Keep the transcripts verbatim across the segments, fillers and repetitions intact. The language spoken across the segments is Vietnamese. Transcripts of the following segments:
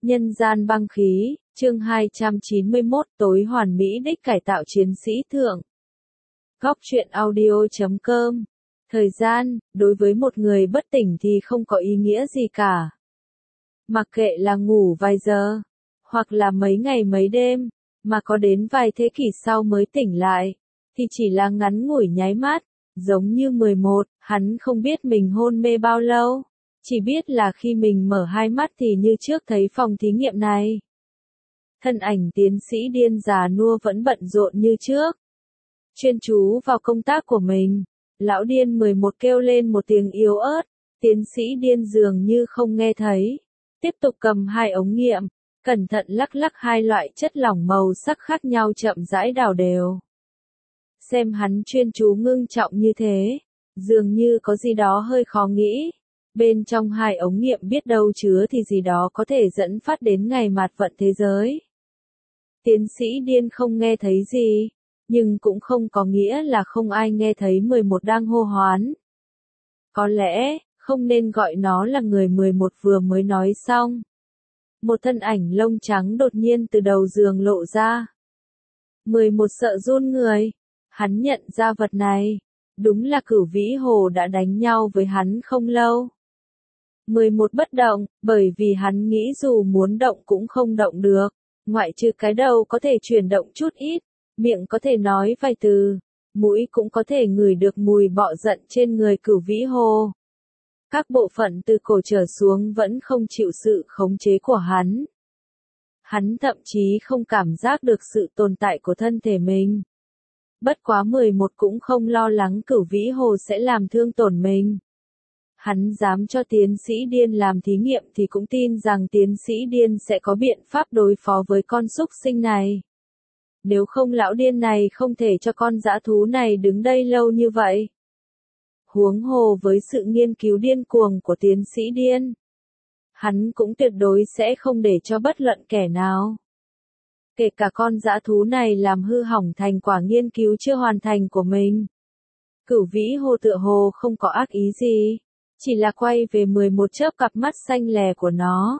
Nhân gian băng khí, chương hai trăm chín mươi mốt tối hoàn mỹ đích cải tạo chiến sĩ thượng. Góc truyện audio chấm com. Thời gian, đối với một người bất tỉnh thì không có ý nghĩa gì cả. Mặc kệ là ngủ vài giờ, hoặc là mấy ngày mấy đêm, mà có đến vài thế kỷ sau mới tỉnh lại, thì chỉ là ngắn ngủi nháy mắt, giống như mười một, hắn không biết mình hôn mê bao lâu. Chỉ biết là khi mình mở hai mắt thì như trước thấy phòng thí nghiệm này. Thân ảnh tiến sĩ điên già nua vẫn bận rộn như trước. Chuyên chú vào công tác của mình. Lão điên mười một kêu lên một tiếng yếu ớt. Tiến sĩ điên dường như không nghe thấy. Tiếp tục cầm hai ống nghiệm. Cẩn thận lắc lắc hai loại chất lỏng màu sắc khác nhau chậm rãi đảo đều. Xem hắn chuyên chú ngưng trọng như thế. Dường như có gì đó hơi khó nghĩ. Bên trong hai ống nghiệm biết đâu chứa thì gì đó có thể dẫn phát đến ngày mạt vận thế giới. Tiến sĩ điên không nghe thấy gì, nhưng cũng không có nghĩa là không ai nghe thấy mười một đang hô hoán. Có lẽ, không nên gọi nó là người mười một vừa mới nói xong. Một thân ảnh lông trắng đột nhiên từ đầu giường lộ ra. mười một sợ run người, hắn nhận ra vật này, đúng là Cửu Vĩ Hồ đã đánh nhau với hắn không lâu. mười một bất động, bởi vì hắn nghĩ dù muốn động cũng không động được, ngoại trừ cái đầu có thể chuyển động chút ít, miệng có thể nói vài từ, mũi cũng có thể ngửi được mùi bọ giận trên người Cửu Vĩ Hồ. Các bộ phận từ cổ trở xuống vẫn không chịu sự khống chế của hắn. Hắn thậm chí không cảm giác được sự tồn tại của thân thể mình. Bất quá mười một cũng không lo lắng Cửu Vĩ Hồ sẽ làm thương tổn mình. Hắn dám cho tiến sĩ điên làm thí nghiệm thì cũng tin rằng tiến sĩ điên sẽ có biện pháp đối phó với con súc sinh này. Nếu không lão điên này không thể cho con dã thú này đứng đây lâu như vậy. Huống hồ với sự nghiên cứu điên cuồng của tiến sĩ điên. Hắn cũng tuyệt đối sẽ không để cho bất luận kẻ nào. Kể cả con dã thú này làm hư hỏng thành quả nghiên cứu chưa hoàn thành của mình. Cửu Vĩ Hồ tựa hồ không có ác ý gì. Chỉ là quay về mười một chớp cặp mắt xanh lè của nó.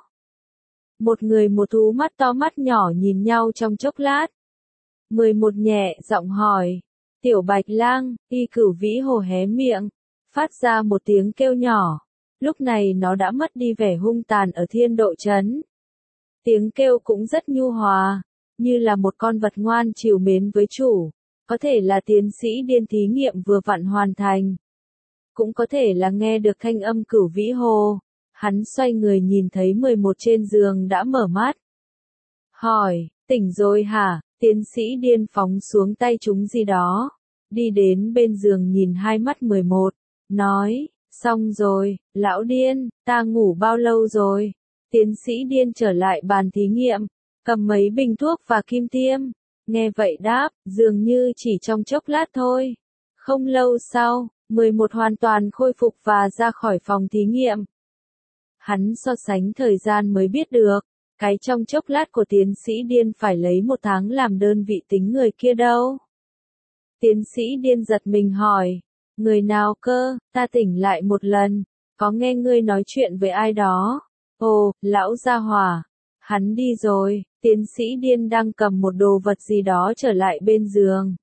Một người một thú mắt to mắt nhỏ nhìn nhau trong chốc lát. mười một nhẹ giọng hỏi. Tiểu Bạch Lang, y Cửu Vĩ Hồ hé miệng. Phát ra một tiếng kêu nhỏ. Lúc này nó đã mất đi vẻ hung tàn ở thiên độ trấn. Tiếng kêu cũng rất nhu hòa. Như là một con vật ngoan trìu mến với chủ. Có thể là tiến sĩ điên thí nghiệm vừa vặn hoàn thành. Cũng có thể là nghe được thanh âm Cửu Vĩ Hồ. Hắn xoay người nhìn thấy mười một trên giường đã mở mắt. Hỏi, tỉnh rồi hả? Tiến sĩ điên phóng xuống tay chúng gì đó. Đi đến bên giường nhìn hai mắt mười một. Nói, xong rồi, lão điên, ta ngủ bao lâu rồi? Tiến sĩ điên trở lại bàn thí nghiệm. Cầm mấy bình thuốc và kim tiêm. Nghe vậy đáp, dường như chỉ trong chốc lát thôi. Không lâu sau. mười một hoàn toàn khôi phục và ra khỏi phòng thí nghiệm. Hắn so sánh thời gian mới biết được, cái trong chốc lát của tiến sĩ điên phải lấy một tháng làm đơn vị tính người kia đâu. Tiến sĩ điên giật mình hỏi, người nào cơ, ta tỉnh lại một lần, có nghe ngươi nói chuyện với ai đó. Ồ, lão gia hỏa, hắn đi rồi, tiến sĩ điên đang cầm một đồ vật gì đó trở lại bên giường.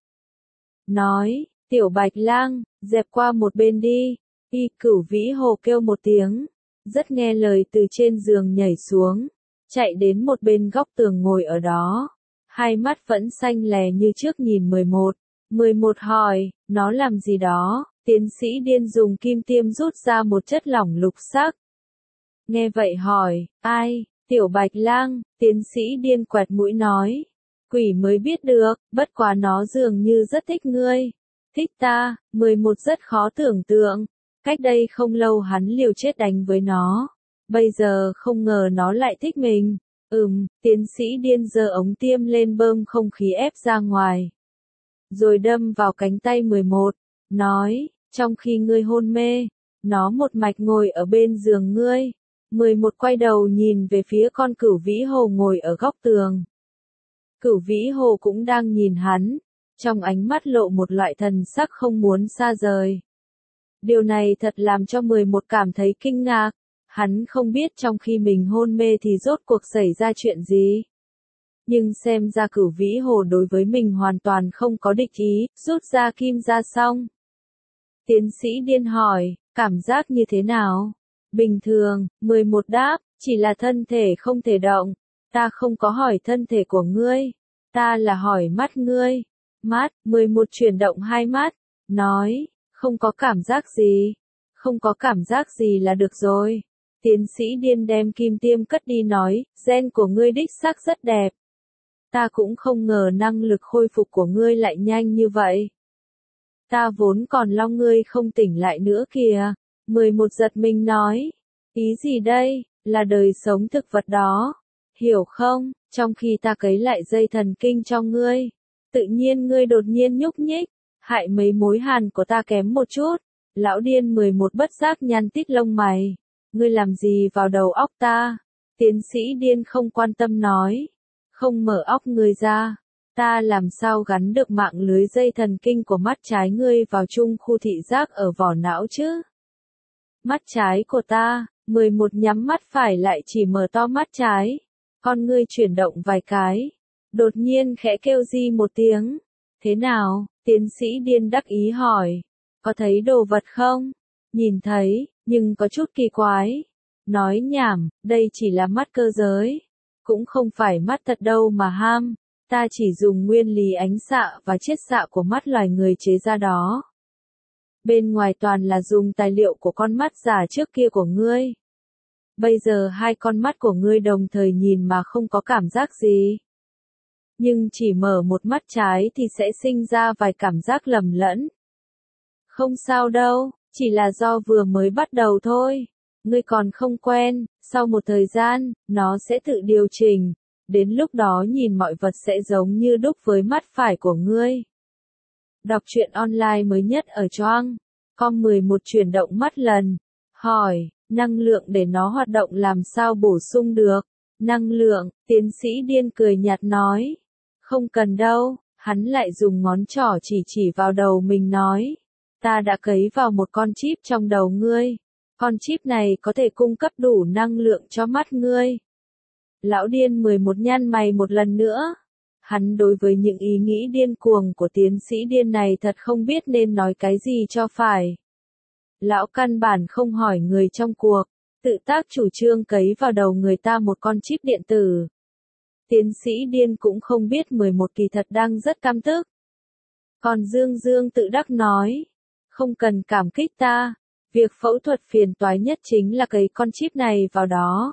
Nói, Tiểu Bạch Lang, dẹp qua một bên đi. Y Cửu Vĩ Hồ kêu một tiếng. Rất nghe lời từ trên giường nhảy xuống. Chạy đến một bên góc tường ngồi ở đó. Hai mắt vẫn xanh lè như trước nhìn mười một. mười một hỏi, nó làm gì đó? Tiến sĩ điên dùng kim tiêm rút ra một chất lỏng lục sắc. Nghe vậy hỏi, ai? Tiểu Bạch Lang, tiến sĩ điên quẹt mũi nói. Quỷ mới biết được, bất quá nó dường như rất thích ngươi. Thích ta, mười một rất khó tưởng tượng. Cách đây không lâu hắn liều chết đánh với nó. Bây giờ không ngờ nó lại thích mình. Ừm, tiến sĩ điên giơ ống tiêm lên bơm không khí ép ra ngoài. Rồi đâm vào cánh tay mười một. Nói, trong khi ngươi hôn mê, nó một mạch ngồi ở bên giường ngươi. mười một quay đầu nhìn về phía con Cửu Vĩ Hồ ngồi ở góc tường. Cửu Vĩ Hồ cũng đang nhìn hắn. Trong ánh mắt lộ một loại thần sắc không muốn xa rời. Điều này thật làm cho mười một cảm thấy kinh ngạc. Hắn không biết trong khi mình hôn mê thì rốt cuộc xảy ra chuyện gì. Nhưng xem ra Cửu Vĩ Hồ đối với mình hoàn toàn không có địch ý, rút ra kim ra xong. Tiến sĩ điên hỏi, cảm giác như thế nào? Bình thường, mười một đáp, chỉ là thân thể không thể động. Ta không có hỏi thân thể của ngươi. Ta là hỏi mắt ngươi. Mắt, mười một chuyển động hai mắt. Nói, không có cảm giác gì. Không có cảm giác gì là được rồi. Tiến sĩ điên đem kim tiêm cất đi nói, gen của ngươi đích xác rất đẹp. Ta cũng không ngờ năng lực khôi phục của ngươi lại nhanh như vậy. Ta vốn còn lo ngươi không tỉnh lại nữa kìa. mười một giật mình nói. Ý gì đây, là đời sống thực vật đó. Hiểu không, trong khi ta cấy lại dây thần kinh cho ngươi. Tự nhiên ngươi đột nhiên nhúc nhích. Hại mấy mối hàn của ta kém một chút. Lão điên mười một bất giác nhăn tít lông mày. Ngươi làm gì vào đầu óc ta? Tiến sĩ điên không quan tâm nói. Không mở óc ngươi ra. Ta làm sao gắn được mạng lưới dây thần kinh của mắt trái ngươi vào chung khu thị giác ở vỏ não chứ? Mắt trái của ta, mười một nhắm mắt phải lại chỉ mở to mắt trái. Con ngươi chuyển động vài cái. Đột nhiên khẽ kêu di một tiếng. Thế nào? Tiến sĩ điên đắc ý hỏi. Có thấy đồ vật không? Nhìn thấy, nhưng có chút kỳ quái. Nói nhảm, đây chỉ là mắt cơ giới. Cũng không phải mắt thật đâu mà ham. Ta chỉ dùng nguyên lý ánh xạ và chiết xạ của mắt loài người chế ra đó. Bên ngoài toàn là dùng tài liệu của con mắt giả trước kia của ngươi. Bây giờ hai con mắt của ngươi đồng thời nhìn mà không có cảm giác gì. Nhưng chỉ mở một mắt trái thì sẽ sinh ra vài cảm giác lầm lẫn. Không sao đâu, chỉ là do vừa mới bắt đầu thôi. Ngươi còn không quen, sau một thời gian, nó sẽ tự điều chỉnh. Đến lúc đó nhìn mọi vật sẽ giống như đúc với mắt phải của ngươi. Đọc truyện online mới nhất ở Choang. Com mười một chuyển động mắt lần. Hỏi, năng lượng để nó hoạt động làm sao bổ sung được? Năng lượng, tiến sĩ điên cười nhạt nói. Không cần đâu, hắn lại dùng ngón trỏ chỉ chỉ vào đầu mình nói. Ta đã cấy vào một con chip trong đầu ngươi. Con chip này có thể cung cấp đủ năng lượng cho mắt ngươi. Lão điên mười một nhăn mày một lần nữa. Hắn đối với những ý nghĩ điên cuồng của tiến sĩ điên này thật không biết nên nói cái gì cho phải. Lão căn bản không hỏi người trong cuộc, tự tác chủ trương cấy vào đầu người ta một con chip điện tử. Tiến sĩ điên cũng không biết mười một kỳ thật đang rất căm tức. Còn Dương Dương tự đắc nói, không cần cảm kích ta, việc phẫu thuật phiền toái nhất chính là cấy con chip này vào đó.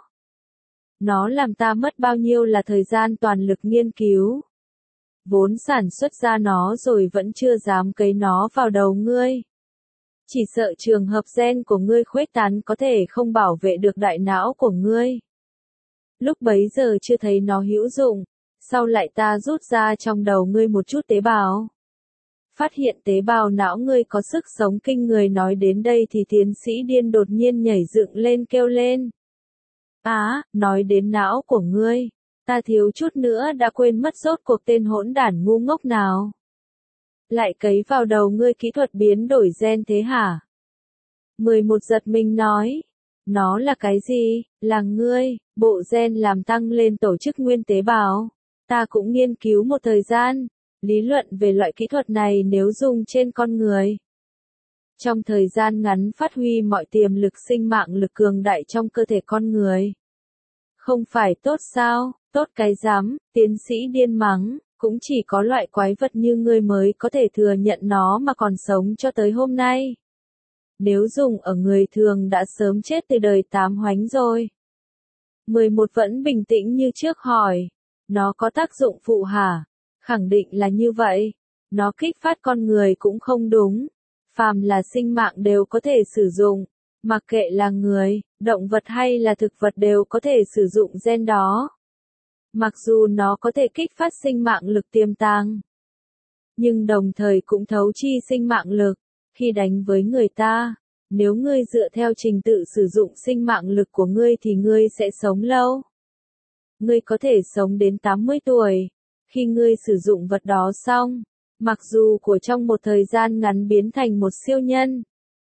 Nó làm ta mất bao nhiêu là thời gian toàn lực nghiên cứu. Vốn sản xuất ra nó rồi vẫn chưa dám cấy nó vào đầu ngươi. Chỉ sợ trường hợp gen của ngươi khuếch tán có thể không bảo vệ được đại não của ngươi. Lúc bấy giờ chưa thấy nó hữu dụng, sau lại ta rút ra trong đầu ngươi một chút tế bào. Phát hiện tế bào não ngươi có sức sống kinh người, nói đến đây thì tiến sĩ điên đột nhiên nhảy dựng lên kêu lên. Á, à, nói đến não của ngươi, ta thiếu chút nữa đã quên mất rốt cuộc tên hỗn đản ngu ngốc nào. Lại cấy vào đầu ngươi kỹ thuật biến đổi gen thế hả? mười một giật mình nói. Nó là cái gì? Là ngươi, bộ gen làm tăng lên tổ chức nguyên tế bào. Ta cũng nghiên cứu một thời gian. Lý luận về loại kỹ thuật này nếu dùng trên con người. Trong thời gian ngắn phát huy mọi tiềm lực sinh mạng lực cường đại trong cơ thể con người. Không phải tốt sao? Tốt cái rắm, tiến sĩ điên mắng. Cũng chỉ có loại quái vật như ngươi mới có thể thừa nhận nó mà còn sống cho tới hôm nay. Nếu dùng ở người thường đã sớm chết từ đời tám hoánh rồi. mười một vẫn bình tĩnh như trước hỏi. Nó có tác dụng phụ hả? Khẳng định là như vậy. Nó kích phát con người cũng không đúng. Phàm là sinh mạng đều có thể sử dụng. Mặc kệ là người, động vật hay là thực vật đều có thể sử dụng gen đó. Mặc dù nó có thể kích phát sinh mạng lực tiềm tàng, nhưng đồng thời cũng thấu chi sinh mạng lực. Khi đánh với người ta, nếu ngươi dựa theo trình tự sử dụng sinh mạng lực của ngươi thì ngươi sẽ sống lâu. Ngươi có thể sống đến tám mươi tuổi. Khi ngươi sử dụng vật đó xong, mặc dù của trong một thời gian ngắn biến thành một siêu nhân,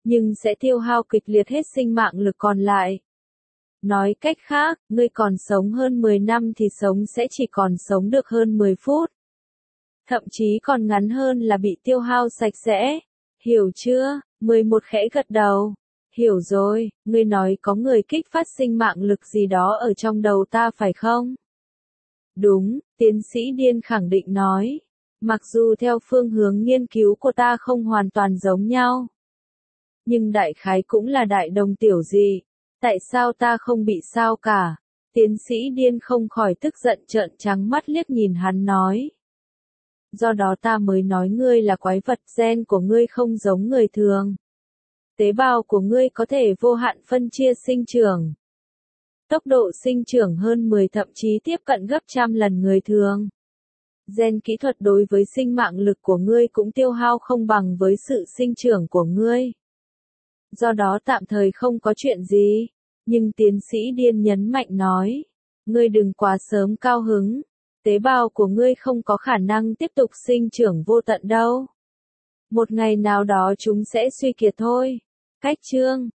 nhưng sẽ tiêu hao kịch liệt hết sinh mạng lực còn lại. Nói cách khác, ngươi còn sống hơn mười năm thì sống sẽ chỉ còn sống được hơn mười phút. Thậm chí còn ngắn hơn là bị tiêu hao sạch sẽ. Hiểu chưa? mười một khẽ gật đầu. Hiểu rồi, ngươi nói có người kích phát sinh mạng lực gì đó ở trong đầu ta phải không? Đúng, tiến sĩ Điên khẳng định nói. Mặc dù theo phương hướng nghiên cứu của ta không hoàn toàn giống nhau. Nhưng đại khái cũng là đại đồng tiểu dị. Tại sao ta không bị sao cả? Tiến sĩ Điên không khỏi tức giận trợn trắng mắt liếc nhìn hắn nói. Do đó ta mới nói ngươi là quái vật, gen của ngươi không giống người thường. Tế bào của ngươi có thể vô hạn phân chia sinh trưởng. Tốc độ sinh trưởng hơn mười thậm chí tiếp cận gấp trăm lần người thường. Gen kỹ thuật đối với sinh mạng lực của ngươi cũng tiêu hao không bằng với sự sinh trưởng của ngươi. Do đó tạm thời không có chuyện gì. Nhưng tiến sĩ Điên nhấn mạnh nói. Ngươi đừng quá sớm cao hứng. Tế bào của ngươi không có khả năng tiếp tục sinh trưởng vô tận đâu. Một ngày nào đó chúng sẽ suy kiệt thôi. Cách chương